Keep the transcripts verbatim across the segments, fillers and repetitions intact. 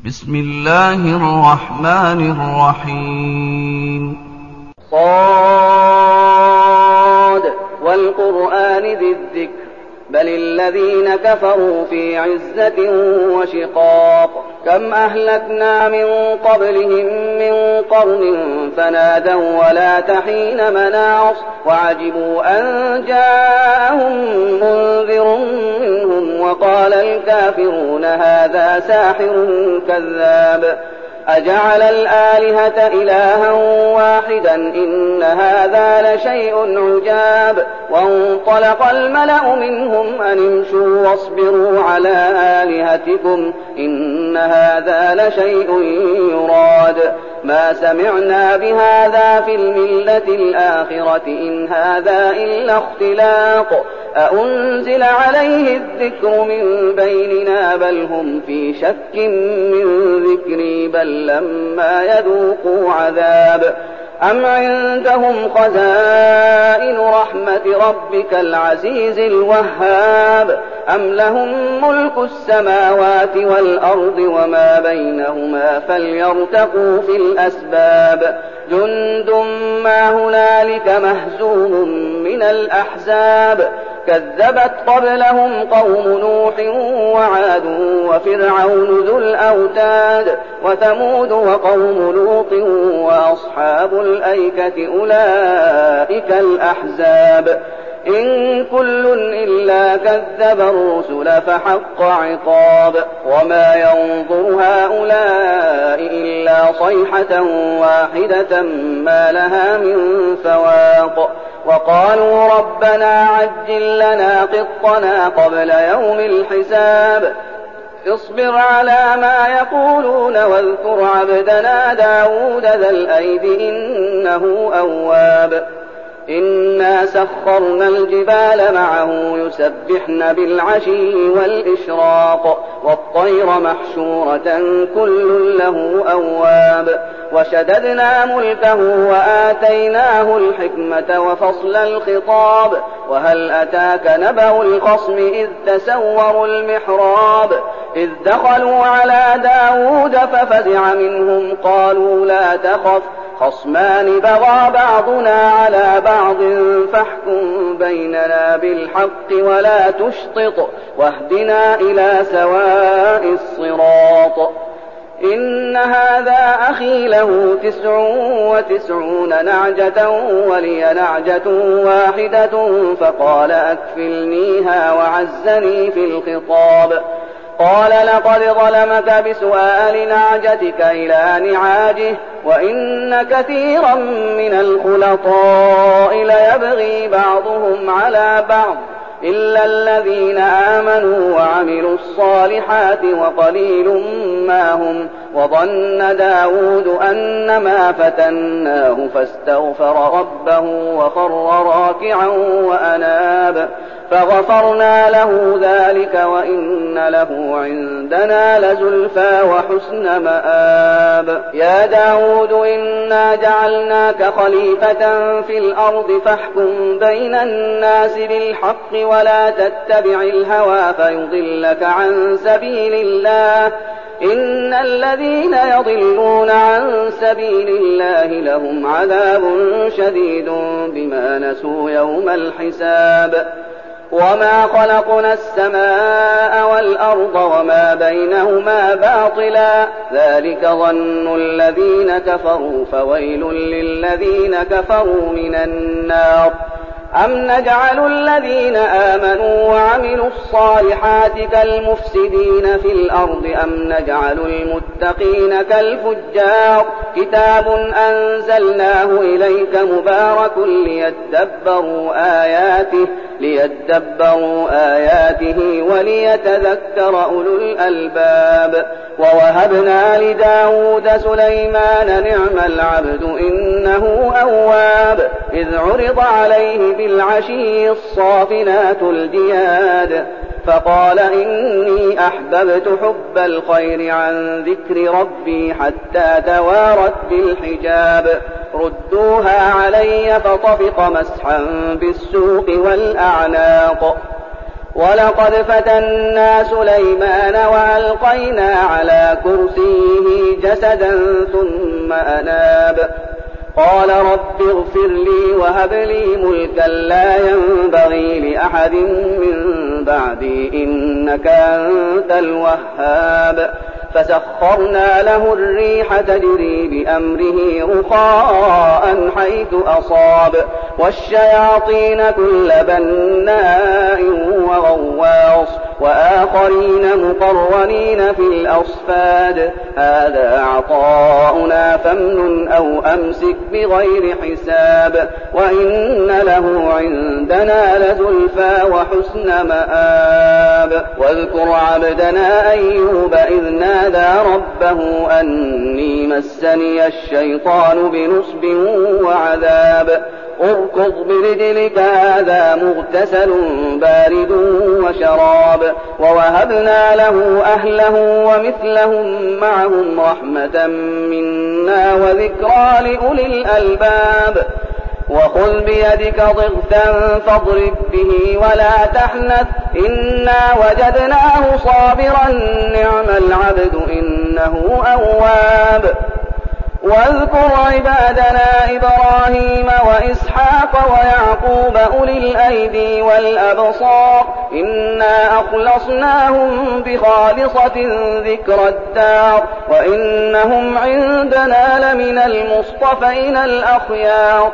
بسم الله الرحمن الرحيم. صاد والقرآن ذي الذكر بل الذين كفروا في عزة وشقاق كم أهلكنا من قبلهم من قرن فنادوا ولا تحين مناص وعجبوا أن جاءهم منذر منهم وقال الكافرون هذا ساحر كذاب أجعل الآلهة إلها واحدا إن هذا لشيء عجاب وانطلق الملأ منهم أن امشوا واصبروا على آلهتكم إن هذا لشيء يراد ما سمعنا بهذا في الملة الآخرة إن هذا إلا اختلاق أأنزل عليه الذكر من بيننا بل هم في شك من ذكري بل لما يذوقوا عذاب أم عندهم خزائن رحمة ربك العزيز الوهاب أم لهم ملك السماوات والأرض وما بينهما فليرتقوا في الأسباب جند ما هنالك مهزوم من الأحزاب كذبت قبلهم قوم نوح وعاد وفرعون ذو الأوتاد وثمود وقوم لوط وأصحاب الأيكة أولئك الأحزاب إن كل إلا كذب الرسل فحق عقاب وما ينظر هؤلاء إلا صيحة واحدة ما لها من فواق وقالوا ربنا عجل لنا قطنا قبل يوم الحساب اصبر على ما يقولون واذكر عبدنا داود ذا الأيد إنه أواب إنا سخرنا الجبال معه يسبحن بالعشي والإشراق والطير محشورة كل له أواب وشددنا ملكه وآتيناه الحكمة وفصل الخطاب وهل أتاك نبأ الخصم إذ تسوروا المحراب إذ دخلوا على داود ففزع منهم قالوا لا تخف خصمان بغى بعضنا على بعض فاحكم بيننا بالحق ولا تشطط واهدنا إلى سواء الصراط إن هذا أخي له تسع وتسعون نعجة ولي نعجة واحدة فقال أكفلنيها وعزني في الخطاب قال لقد ظلمك بسؤال نعجتك إلى نعاجه وإن كثيرا من الخلطاء ليبغي بعضهم على بعض إلا الذين آمنوا وعملوا الصالحات وقليل ما هم وظن داود أنما فتناه فاستغفر ربه وخر راكعا وأناب فغفرنا له ذلك وإن له عندنا لزلفى وحسن مآب يا داود إنا جعلناك خليفة في الأرض فاحكم بين الناس بالحق ولا تتبع الهوى فيضلك عن سبيل الله إن الذين يضلون عن سبيل الله لهم عذاب شديد بما نسوا يوم الحساب وما خلقنا السماء والأرض وما بينهما باطلا ذلك ظن الذين كفروا فويل للذين كفروا من النار أم نجعل الذين آمنوا وعملوا الصالحات كالمفسدين في الأرض أم نجعل المتقين كالفجار كتاب أنزلناه إليك مبارك ليدبروا آياته ليدبروا آياته وليتذكر أولو الألباب ووهبنا لداود سليمان نعم العبد إنه أواب إذ عرض عليه بالعشي الصافنات الجياد فقال إني أحببت حب الخير عن ذكر ربي حتى توارت بالحجاب ردوها علي فطفق مسحا بالسوق والأعناق ولقد فتنا سليمان وألقينا على كرسيه جسدا ثم أناب قال رب اغفر لي وهب لي ملكا لا ينبغي لأحد من بعدي إنك أنت الوهاب فسخرنا له الريح تجري بأمره رخاء حيث أصاب والشياطين كل بناء وغواص وآخرين مقرنين في الأصفاد هذا عطاؤنا فامنن أو أمسك بغير حساب وإن له عندنا لزلفى وحسن مآب واذكر عبدنا أيوب إذ نادى ربه أني مسني الشيطان بنصب وعذاب اركض برجلك هذا مغتسل بارد وشراب ووهبنا له أهله ومثلهم معهم رحمة منا وذكرى لأولي الألباب وخذ بيدك ضغثا فاضرب به ولا تحنث إنا وجدناه صابرا نعم العبد إنه أواب واذكر عبادنا إبراهيم وإسحاق ويعقوب أولي الأيدي والأبصار إنا أخلصناهم بخالصة ذكر الدار وإنهم عندنا لمن المصطفين الأخيار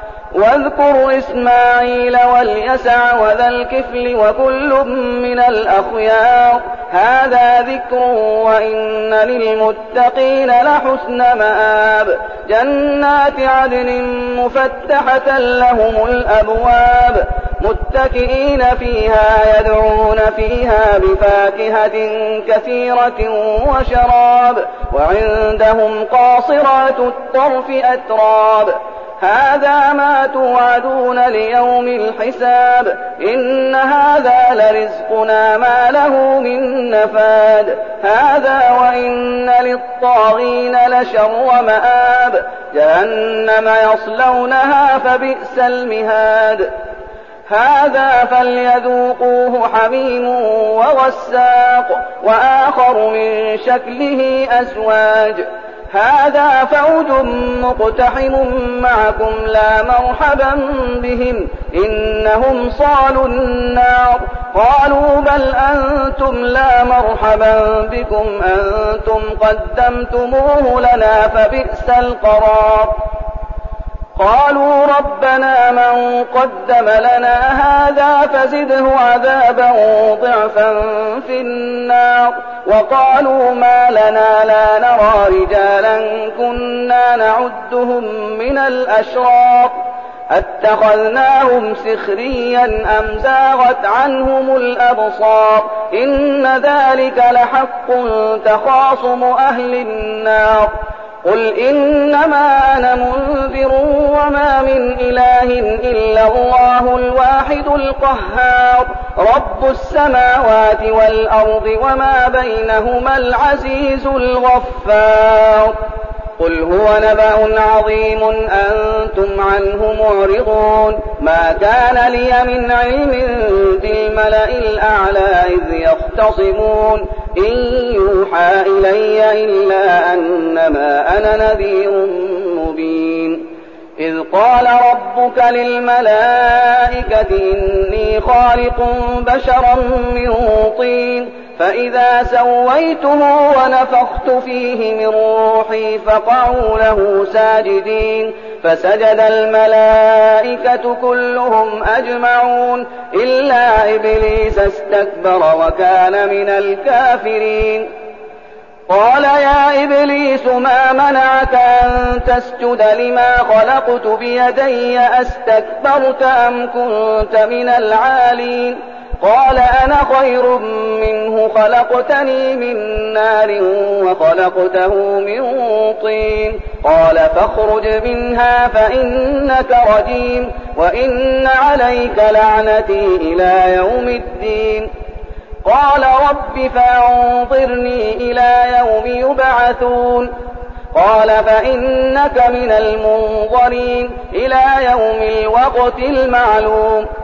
واذكر إسماعيل واليسع وذا الكفل وكل من الأخيار هذا ذكر وإن للمتقين لحسن مآب جنات عدن مفتحة لهم الأبواب متكئين فيها يدعون فيها بفاكهة كثيرة وشراب وعندهم قاصرات الطرف أتراب هذا ما توعدون ليوم الحساب إن هذا لرزقنا ما له من نفاد هذا وإن للطاغين لشر مآب جهنم يصلونها فبئس المهاد هذا فليذوقوه حميم وغساق وآخر من شكله أزواج هذا فوج مقتحم معكم لا مرحبا بهم إنهم صالوا النار قالوا بل أنتم لا مرحبا بكم أنتم قدمتموه لنا فبئس القرار قالوا ربنا من قدم لنا هذا فزده عذابا ضعفا في النار وقالوا ما لنا لا نرى رجالا كنا نعدهم من الأشرار اتخذناهم سخريا أم زاغت عنهم الأبصار إن ذلك لحق تخاصم أهل النار قل إنما أنا منذر وما من إله إلا الله الواحد القهار رب السماوات والأرض وما بينهما العزيز الغفار قل هو نبأ عظيم أنتم عنه معرضون ما كان لي من علم بالملأ الأعلى إذ يختصمون إن يوحى إلي إلا أنما أنا نذير مبين إذ قال ربك للملائكة إني خالق بشرا من طين فإذا سويته ونفخت فيه من روحي فقعوا له ساجدين فسجد الملائكة كلهم أجمعون إلا إبليس استكبر وكان من الكافرين قال يا إبليس ما منعك أن تسجد لما خلقت بيدي أستكبرت أم كنت من العالين قال أنا خير منه خلقتني من نار وخلقته من طين قال فاخرج منها فإنك رجيم وإن عليك لعنتي إلى يوم الدين قال رب فانظرني إلى يوم يبعثون قال فإنك من المنظرين إلى يوم الوقت المعلوم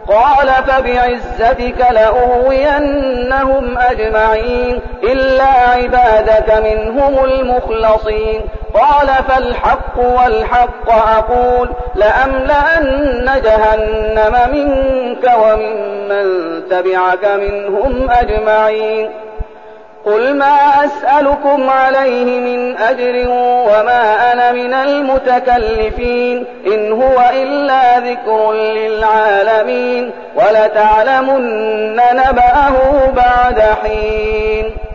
قال فبعزتك لأغوينهم أجمعين إلا عبادك منهم المخلصين قال فالحق والحق أقول لأملأن جهنم منك وممن تبعك منهم أجمعين قل ما أسألكم عليه من أجر وما أنا من المتكلفين إن هو إلا ذكر للعالمين ولتعلمن نبأه بعد حين.